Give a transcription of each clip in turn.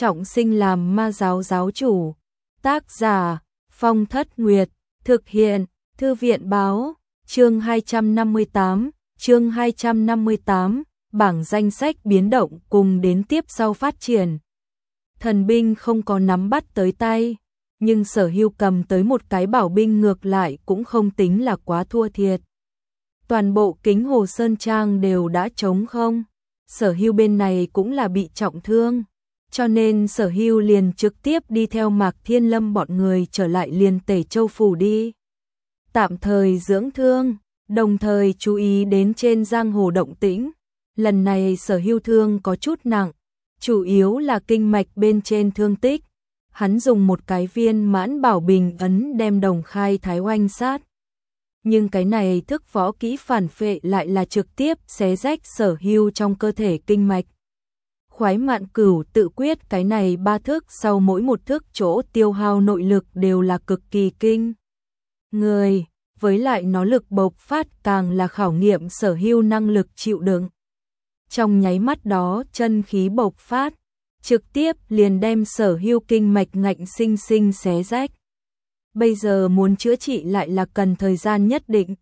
trọng sinh làm ma giáo giáo chủ. Tác giả Phong Thất Nguyệt, thực hiện Thư viện báo, chương 258, bảng danh sách biến động cùng đến tiếp sau phát triển. Thần binh không có nắm bắt tới tay, nhưng Sở Hưu cầm tới một cái bảo binh ngược lại cũng không tính là quá thua thiệt. Toàn bộ Kính Hồ Sơn Trang đều đã trống không, Sở Hưu bên này cũng là bị trọng thương, cho nên Sở Hưu liền trực tiếp đi theo Mạc Thiên Lâm bọn người trở lại liền Tể Châu Phủ đi. Tạm thời dưỡng thương, đồng thời chú ý đến trên giang hồ động tĩnh. Lần này Sở Hưu thương có chút nặng, chủ yếu là kinh mạch bên trên thương tích. Hắn dùng một cái viên mãn bảo bình ấn đem Đồng Khai Thái oanh sát. Nhưng cái này thức võ kỹ phản phệ lại là trực tiếp xé rách Sở Hưu trong cơ thể kinh mạch. Khoái Mạn Cửu tự quyết cái này 3 thức sau mỗi một thức chỗ tiêu hao nội lực đều là cực kỳ kinh người, với lại nó lực bộc phát càng là khảo nghiệm Sở Hưu năng lực chịu đựng. Trong nháy mắt đó chân khí bộc phát, trực tiếp liền đem Sở Hưu kinh mạch ngạnh sinh sinh xé rách. Bây giờ muốn chữa trị lại là cần thời gian nhất định.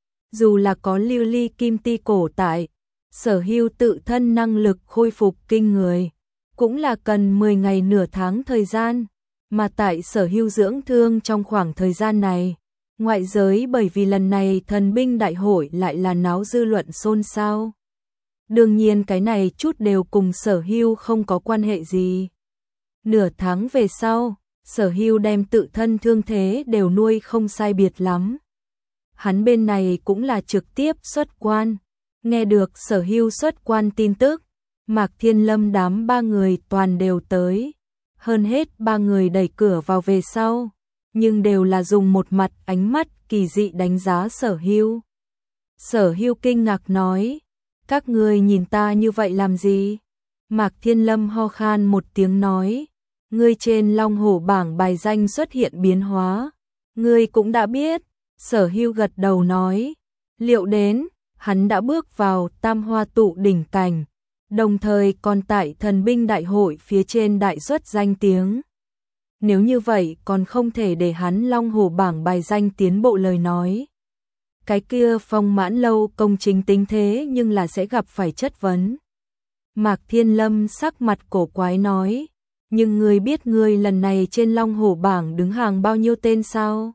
Dù là có lưu ly kim ti cổ tại, Sở Hưu tự thân năng lực khôi phục kinh người, cũng là cần 10 ngày nửa tháng thời gian, mà tại Sở Hưu dưỡng thương trong khoảng thời gian này, ngoại giới bởi vì lần này thần binh đại hội lại là náo dư luận xôn xao. Đương nhiên cái này chút đều cùng Sở Hưu không có quan hệ gì. Nửa tháng về sau, Sở Hưu đem tự thân thương thế đều nuôi không sai biệt lắm. Hắn bên này cũng là trực tiếp xuất quan. Nghe được Sở Hưu xuất quan tin tức, Mạc Thiên Lâm đám 3 người toàn đều tới. Hơn hết 3 người đẩy cửa vào về sau, nhưng đều là dùng một mặt ánh mắt kỳ dị đánh giá Sở Hưu. Sở Hưu kinh ngạc nói, các ngươi nhìn ta như vậy làm gì? Mạc Thiên Lâm ho khan một tiếng nói, ngươi trên Long Hổ bảng bài danh xuất hiện biến hóa, ngươi cũng đã biết. Sở Hưu gật đầu nói, liệu đến, hắn đã bước vào Tam Hoa Tụ đỉnh cảnh, đồng thời còn tại thần binh đại hội phía trên đại xuất danh tiếng. Nếu như vậy còn không thể để hắn Long Hổ bảng bài danh tiến bộ lời nói. Cái kia Phong Mãn Lâu công chính tính thế nhưng là sẽ gặp phải chất vấn. Mạc Thiên Lâm sắc mặt cổ quái nói, nhưng ngươi biết ngươi lần này trên Long Hổ bảng đứng hàng bao nhiêu tên sao?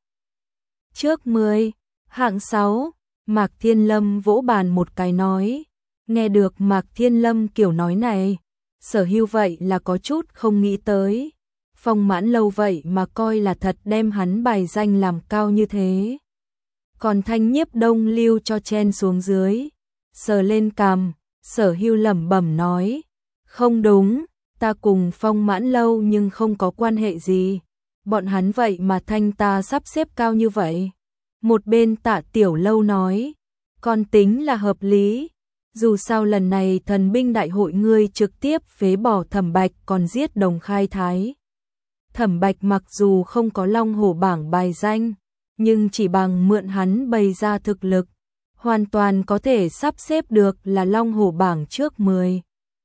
Trước 10, hạng 6, Mạc Thiên Lâm vỗ bàn một cái nói. Nghe được Mạc Thiên Lâm kiểu nói này, Sở Hưu vậy là có chút không nghĩ tới. Phong Mãn Lâu vậy mà coi là thật đem hắn bài danh làm cao như thế. Còn Thanh Nhiếp Đông lưu cho chen xuống dưới, sờ lên cằm, Sở Hưu lẩm bẩm nói, không đúng, ta cùng Phong Mãn Lâu nhưng không có quan hệ gì, bọn hắn vậy mà thanh ta sắp xếp cao như vậy. Một bên Tạ Tiểu Lâu nói, con tính là hợp lý, dù sao lần này thần binh đại hội ngươi trực tiếp phế bỏ Thẩm Bạch còn giết Đồng Khai Thái. Thẩm Bạch mặc dù không có Long Hổ bảng bài danh, nhưng chỉ bằng mượn hắn bày ra thực lực, hoàn toàn có thể sắp xếp được là Long Hổ bảng trước 10.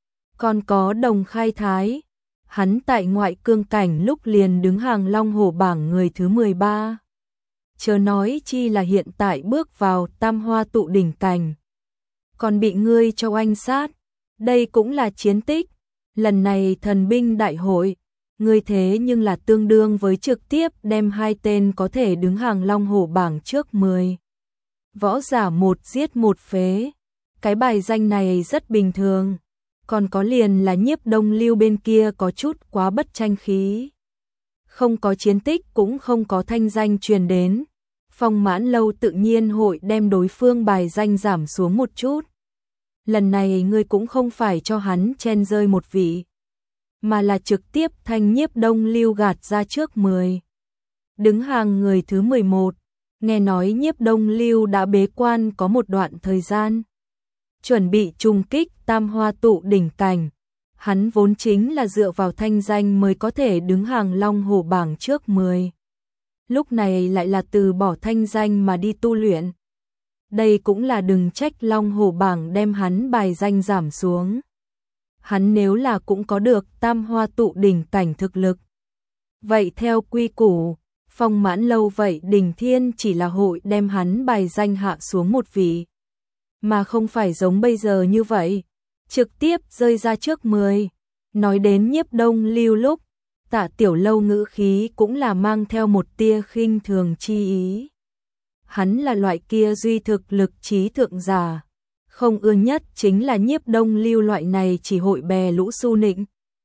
Còn có Đồng Khai Thái, hắn tại ngoại cương cảnh lúc liền đứng hàng Long Hổ bảng người thứ 13. Chớ nói chi là hiện tại bước vào Tam Hoa Tụ đỉnh cảnh. Còn bị ngươi cho oanh sát, đây cũng là chiến tích. Lần này thần binh đại hội, ngươi thế nhưng là tương đương với trực tiếp đem 2 tên có thể đứng hàng Long Hổ bảng trước 10. Võ giả một giết một phế, cái bài danh này rất bình thường. Còn có liền là Nhiếp Đông lưu bên kia có chút quá bất tranh khí. Không có chiến tích cũng không có thanh danh truyền đến. Phong Mãn Lâu tự nhiên hội đem đối phương bài danh giảm xuống một chút. Lần này ngươi cũng không phải cho hắn chen rơi một vị, mà là trực tiếp thanh Nhiếp Đông lưu gạt ra trước 10. Đứng hàng người thứ 11, nghe nói Nhiếp Đông lưu đã bế quan có một đoạn thời gian, chuẩn bị trùng kích Tam Hoa Tụ đỉnh cảnh. Hắn vốn chính là dựa vào thanh danh mới có thể đứng hàng Long Hổ bảng trước 10. Lúc này lại là từ bỏ thanh danh mà đi tu luyện. Đây cũng là đừng trách Long Hổ bảng đem hắn bài danh giảm xuống. hắn nếu là cũng có được tam hoa tụ đỉnh cảnh thực lực. Vậy theo quy củ, Phong Mãn Lâu vậy Đỉnh Thiên chỉ là hội đem hắn bài danh hạ xuống một vị, mà không phải giống bây giờ như vậy, trực tiếp rơi ra trước 10. Nói đến Nhiếp Đông Lưu lúc, Tạ Tiểu Lâu ngữ khí cũng là mang theo một tia khinh thường chi ý. Hắn là loại kia duy thực lực trí thượng giả, không ưa nhất chính là Nhiếp Đông Lưu loại này chỉ hội bè lũ su nịnh.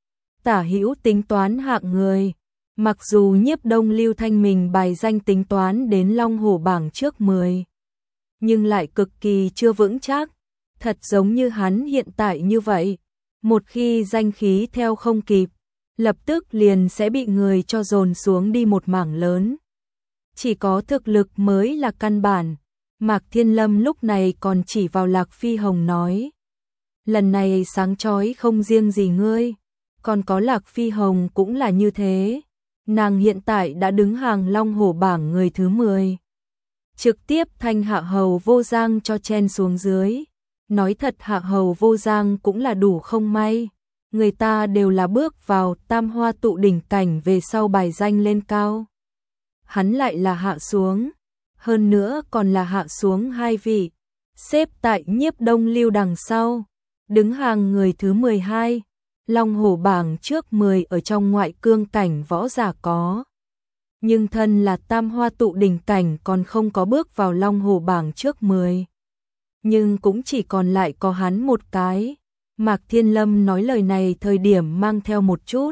Tả hữu tính toán hạng người, mặc dù Nhiếp Đông Lưu thanh mình bài danh tính toán đến Long Hổ bảng trước 10, nhưng lại cực kỳ chưa vững chắc, thật giống như hắn hiện tại như vậy, một khi danh khí theo không kịp, lập tức liền sẽ bị người cho dồn xuống đi một mảng lớn. Chỉ có thực lực mới là căn bản. Mạc Thiên Lâm lúc này còn chỉ vào Lạc Phi Hồng nói. Lần này sáng chói không riêng gì ngươi, còn có Lạc Phi Hồng cũng là như thế. Nàng hiện tại đã đứng hàng Long Hổ bảng người thứ 10. Trực tiếp thanh Hạ Hầu Vô Giang cho chen xuống dưới. Nói thật Hạ Hầu Vô Giang cũng là đủ không may. Người ta đều là bước vào tam hoa tụ đỉnh cảnh về sau bài danh lên cao. Hắn lại là hạ xuống. Hơn nữa còn là hạ xuống 2 vị. Xếp tại Nhiếp Đông Lưu đằng sau. Đứng hàng người thứ 12. Long Hổ bảng trước 10 ở trong ngoại cương cảnh võ giả có. Nhưng thân là tam hoa tụ đỉnh cảnh còn không có bước vào Long Hổ bảng trước 10. Nhưng cũng chỉ còn lại có hắn một cái. Mạc Thiên Lâm nói lời này thời điểm mang theo một chút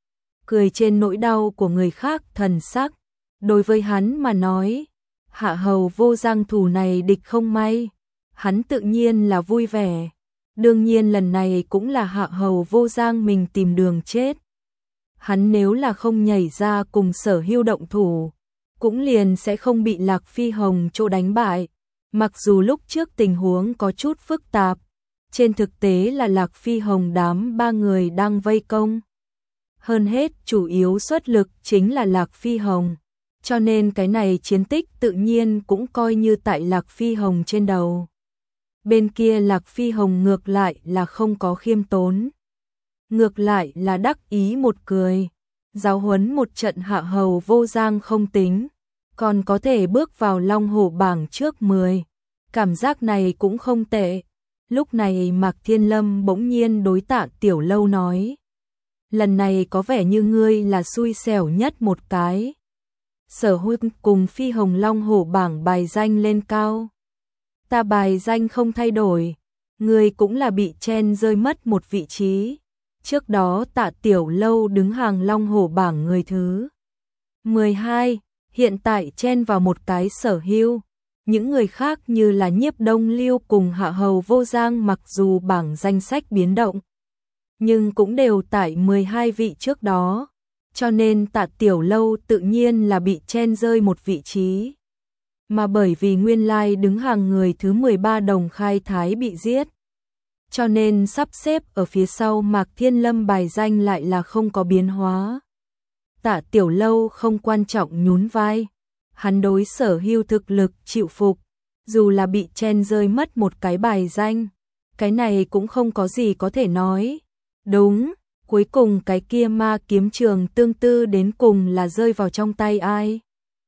cười trên nỗi đau của người khác thần sắc. Đối với hắn mà nói, Hạ Hầu Vô Giang thủ này địch không may, hắn tự nhiên là vui vẻ. Đương nhiên lần này cũng là Hạ Hầu Vô Giang mình tìm đường chết. Hắn nếu là không nhảy ra cùng Sở Hưu động thủ, cũng liền sẽ không bị Lạc Phi Hồng chỗ đánh bại. Mặc dù lúc trước tình huống có chút phức tạp, trên thực tế là Lạc Phi Hồng đám 3 người đang vây công. Hơn hết chủ yếu xuất lực chính là Lạc Phi Hồng, cho nên cái này chiến tích tự nhiên cũng coi như tại Lạc Phi Hồng trên đầu. Bên kia Lạc Phi Hồng ngược lại là không có khiêm tốn. Ngược lại là đắc ý một cười. Giáo huấn một trận Hạ Hầu Vô Giang không tính, còn có thể bước vào Long Hổ bảng trước 10. Cảm giác này cũng không tệ. Lúc này Mạc Thiên Lâm bỗng nhiên đối Tạ Tiểu Lâu nói. Lần này có vẻ như ngươi là xui xẻo nhất một cái. Sở Huynh cùng Phi Hồng Long Hổ bảng bài danh lên cao. Ta bài danh không thay đổi, ngươi cũng là bị chen rơi mất một vị trí. Trước đó Tạ Tiểu Lâu đứng hàng Long Hổ bảng người thứ 12, hiện tại chen vào một cái Sở Hưu. Những người khác như là Nhiếp Đông Lưu cùng Hạ Hầu Vô Giang mặc dù bảng danh sách biến động, nhưng cũng đều tại 12 vị trước đó, cho nên Tạ Tiểu Lâu tự nhiên là bị chen rơi một vị trí. Mà bởi vì nguyên lai đứng hàng người thứ 13 Đồng Khai Thái bị giết, cho nên sắp xếp ở phía sau Mạc Thiên Lâm bài danh lại là không có biến hóa. Tạ Tiểu Lâu không quan trọng nhún vai. Hắn đối Sở Hưu thực lực chịu phục, dù là bị chen rơi mất một cái bài danh, cái này cũng không có gì có thể nói. Đúng, cuối cùng cái kia ma kiếm Trường Tương Tư đến cùng là rơi vào trong tay ai?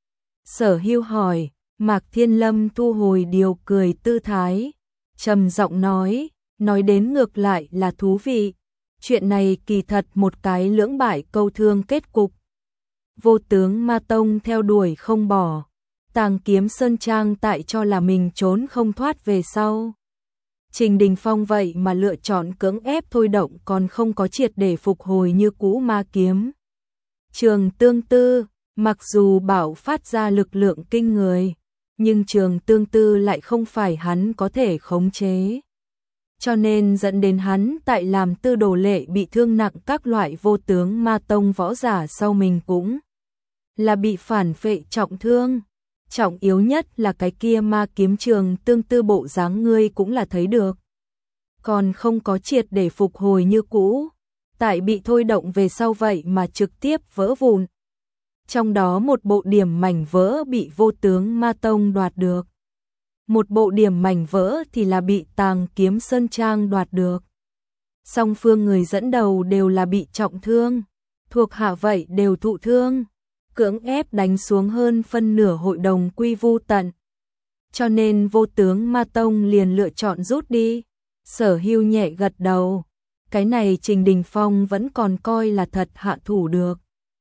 Sở Hưu hỏi. Mạc Thiên Lâm thu hồi điều cười tư thái, trầm giọng nói đến ngược lại là thú vị. Chuyện này kỳ thật một cái lưỡng bại câu thương kết cục. Vô tướng Ma Tông theo đuổi không bỏ, Tàng Kiếm Sơn Trang tại cho là mình trốn không thoát về sau. Trình Đình Phong vậy mà lựa chọn cưỡng ép thôi động còn không có triệt để phục hồi như cũ ma kiếm. Trường Tương Tư, mặc dù bảo phát ra lực lượng kinh người, nhưng Trường Tương Tư lại không phải hắn có thể khống chế. Cho nên dẫn đến hắn tại làm Tư Đồ Lệ bị thương nặng các loại vô tướng ma tông võ giả sau mình cũng là bị phản phệ trọng thương. Trọng yếu nhất là cái kia ma kiếm Trường Tương Tư bộ dáng ngươi cũng là thấy được. Còn không có triệt để phục hồi như cũ, tại bị thôi động về sau vậy mà trực tiếp vỡ vụn. Trong đó một bộ điểm mảnh vỡ bị vô tướng ma tông đoạt được. Một bộ điểm mảnh vỡ thì là bị Tàng Kiếm Sơn Trang đoạt được. Song phương người dẫn đầu đều là bị trọng thương, thuộc hạ vậy đều thụ thương, cưỡng ép đánh xuống hơn phân nửa hội đồng quy vu tận. Cho nên Vô tướng Ma Tông liền lựa chọn rút đi. Sở Hưu nhẹ gật đầu, cái này Trình Đình Phong vẫn còn coi là thật hạ thủ được.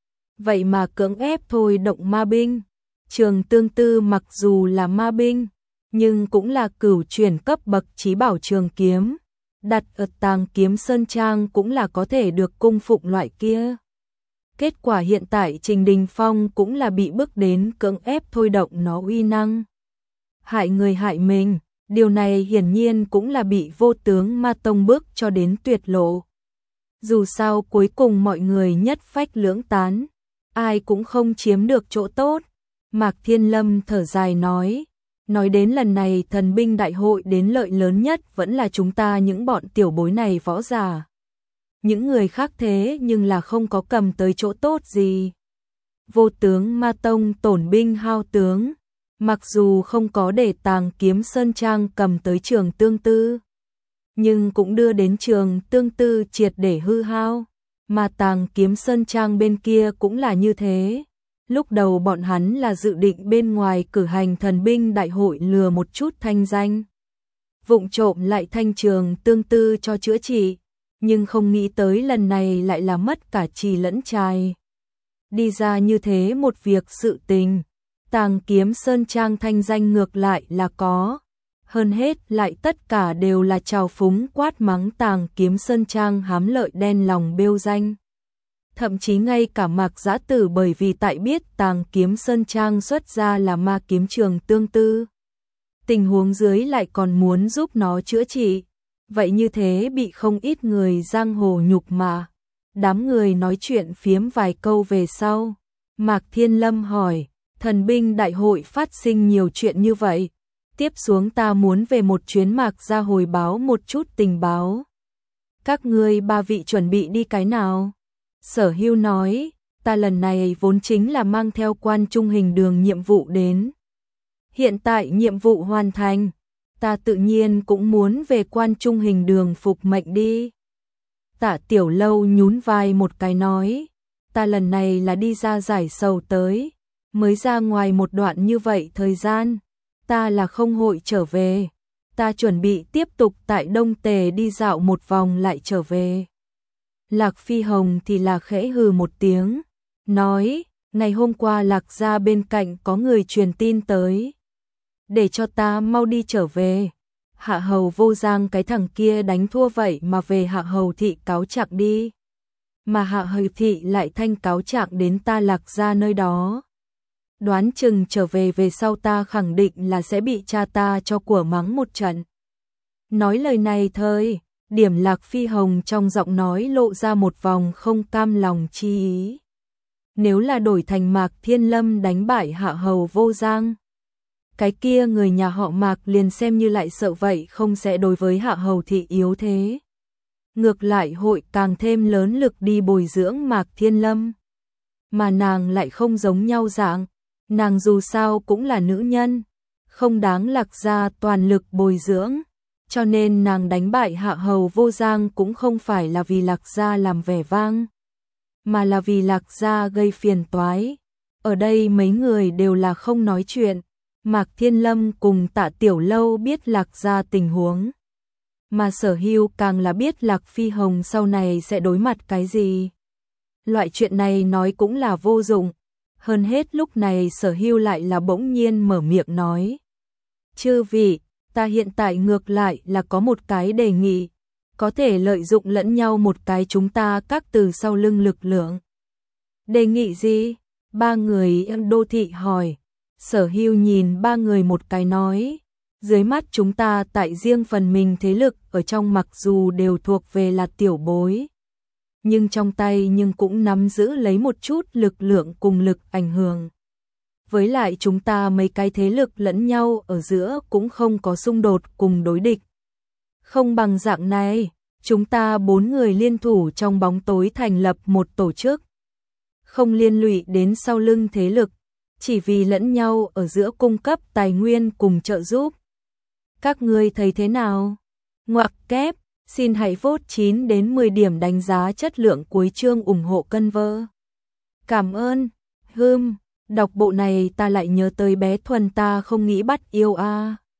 Vậy mà cưỡng ép thôi động ma binh. Trường Tương Tư mặc dù là ma binh, nhưng cũng là cửu chuyển cấp bậc chí bảo trường kiếm, đặt ở Tàng Kiếm Sơn Trang cũng là có thể được cung phụng loại kia. Kết quả hiện tại Trình Đình Phong cũng là bị bức đến cưỡng ép thôi động nó uy năng. Hại người hại mình, điều này hiển nhiên cũng là bị Vô tướng Ma Tông bước cho đến tuyệt lộ. Dù sao cuối cùng mọi người nhất phách lưỡng tán, ai cũng không chiếm được chỗ tốt. Mạc Thiên Lâm thở dài nói đến lần này thần binh đại hội đến lợi lớn nhất vẫn là chúng ta những bọn tiểu bối này võ giả. Những người khác thế nhưng là không có cầm tới chỗ tốt gì. Vô tướng Ma Tông tổn binh hao tướng, mặc dù không có để Tàng Kiếm Sơn Trang cầm tới Trường Tương Tư, nhưng cũng đưa đến Trường Tương Tư triệt để hư hao, mà Tàng Kiếm Sơn Trang bên kia cũng là như thế. Lúc đầu bọn hắn là dự định bên ngoài cử hành thần binh đại hội lừa một chút thanh danh, vụng trộm lại thanh Trường Tương Tư cho chữa trị, nhưng không nghĩ tới lần này lại là mất cả trì lẫn trai. Đi ra như thế một việc sự tình, Tàng Kiếm Sơn Trang thanh danh ngược lại là có, hơn hết lại tất cả đều là trào phúng quát mắng Tàng Kiếm Sơn Trang hám lợi đen lòng bêu danh. Thậm chí ngay cả Mạc Giã Tử bởi vì tại biết Tàng Kiếm Sơn Trang xuất ra là ma kiếm Trường Tương Tư, tình huống dưới lại còn muốn giúp nó chữa trị, vậy như thế bị không ít người giang hồ nhục mạ. Đám người nói chuyện phiếm vài câu về sau, Mạc Thiên Lâm hỏi, thần binh đại hội phát sinh nhiều chuyện như vậy, tiếp xuống ta muốn về một chuyến Mạc ra hồi báo một chút tình báo. Các ngươi ba vị chuẩn bị đi cái nào? Sở Hưu nói, ta lần này vốn chính là mang theo Quan Trung Hình Đường nhiệm vụ đến. Hiện tại nhiệm vụ hoàn thành, ta tự nhiên cũng muốn về Quan Trung Hình Đường phục mệnh đi. Tạ Tiểu Lâu nhún vai một cái nói, ta lần này là đi ra giải sầu tới, mới ra ngoài một đoạn như vậy thời gian, ta là không hội trở về, ta chuẩn bị tiếp tục tại Đông Tề đi dạo một vòng lại trở về. Lạc Phi Hồng thì là khẽ hừ một tiếng, nói, ngày hôm qua Lạc gia bên cạnh có người truyền tin tới, để cho ta mau đi trở về. Hạ Hầu Vô Giang cái thằng kia đánh thua vậy mà về Hạ Hầu thị cáo trạng đi. Mà Hạ Hầu thị lại thanh cáo trạng đến ta Lạc gia nơi đó. Đoán chừng trở về sau ta khẳng định là sẽ bị cha ta cho của mắng một trận. Nói lời này thôi, điểm Lạc Phi Hồng trong giọng nói lộ ra một vòng không cam lòng chi ý. Nếu là đổi thành Mạc Thiên Lâm đánh bại Hạ Hầu Vô Giang, cái kia người nhà họ Mạc liền xem như lại sợ vậy không sẽ đối với Hạ Hầu thị yếu thế. Ngược lại hội càng thêm lớn lực đi bồi dưỡng Mạc Thiên Lâm. Mà nàng lại không giống nhau dạng, nàng dù sao cũng là nữ nhân, không đáng Lạc gia toàn lực bồi dưỡng, cho nên nàng đánh bại Hạ Hầu Vô Giang cũng không phải là vì Lạc gia làm vẻ vang, mà là vì Lạc gia gây phiền toái. Ở đây mấy người đều là không nói chuyện. Mạc Thiên Lâm cùng Tạ Tiểu Lâu biết Lạc gia tình huống, mà Sở Hưu càng là biết Lạc Phi Hồng sau này sẽ đối mặt cái gì. Loại chuyện này nói cũng là vô dụng, hơn hết lúc này Sở Hưu lại là bỗng nhiên mở miệng nói. Chư vị, ta hiện tại ngược lại là có một cái đề nghị, có thể lợi dụng lẫn nhau một cái chúng ta các từ sau lưng lực lượng. Đề nghị gì? Ba người đô thị hỏi. Sở Hưu nhìn ba người một cái nói, dưới mắt chúng ta tại riêng phần mình thế lực ở trong mặc dù đều thuộc về là tiểu bối, nhưng trong tay nhưng cũng nắm giữ lấy một chút lực lượng cùng lực ảnh hưởng. Với lại chúng ta mấy cái thế lực lẫn nhau ở giữa cũng không có xung đột cùng đối địch. Không bằng dạng này, chúng ta 4 người liên thủ trong bóng tối thành lập một tổ chức, không liên lụy đến sau lưng thế lực, chỉ vì lẫn nhau ở giữa cung cấp tài nguyên cùng trợ giúp. Các ngươi thấy thế nào? Ngoặc kép, Xin hãy vote 9 đến 10 điểm đánh giá chất lượng cuối chương ủng hộ cân vơ. Cảm ơn. Đọc bộ này ta lại nhớ tới bé Thuần ta không nghĩ bắt yêu a.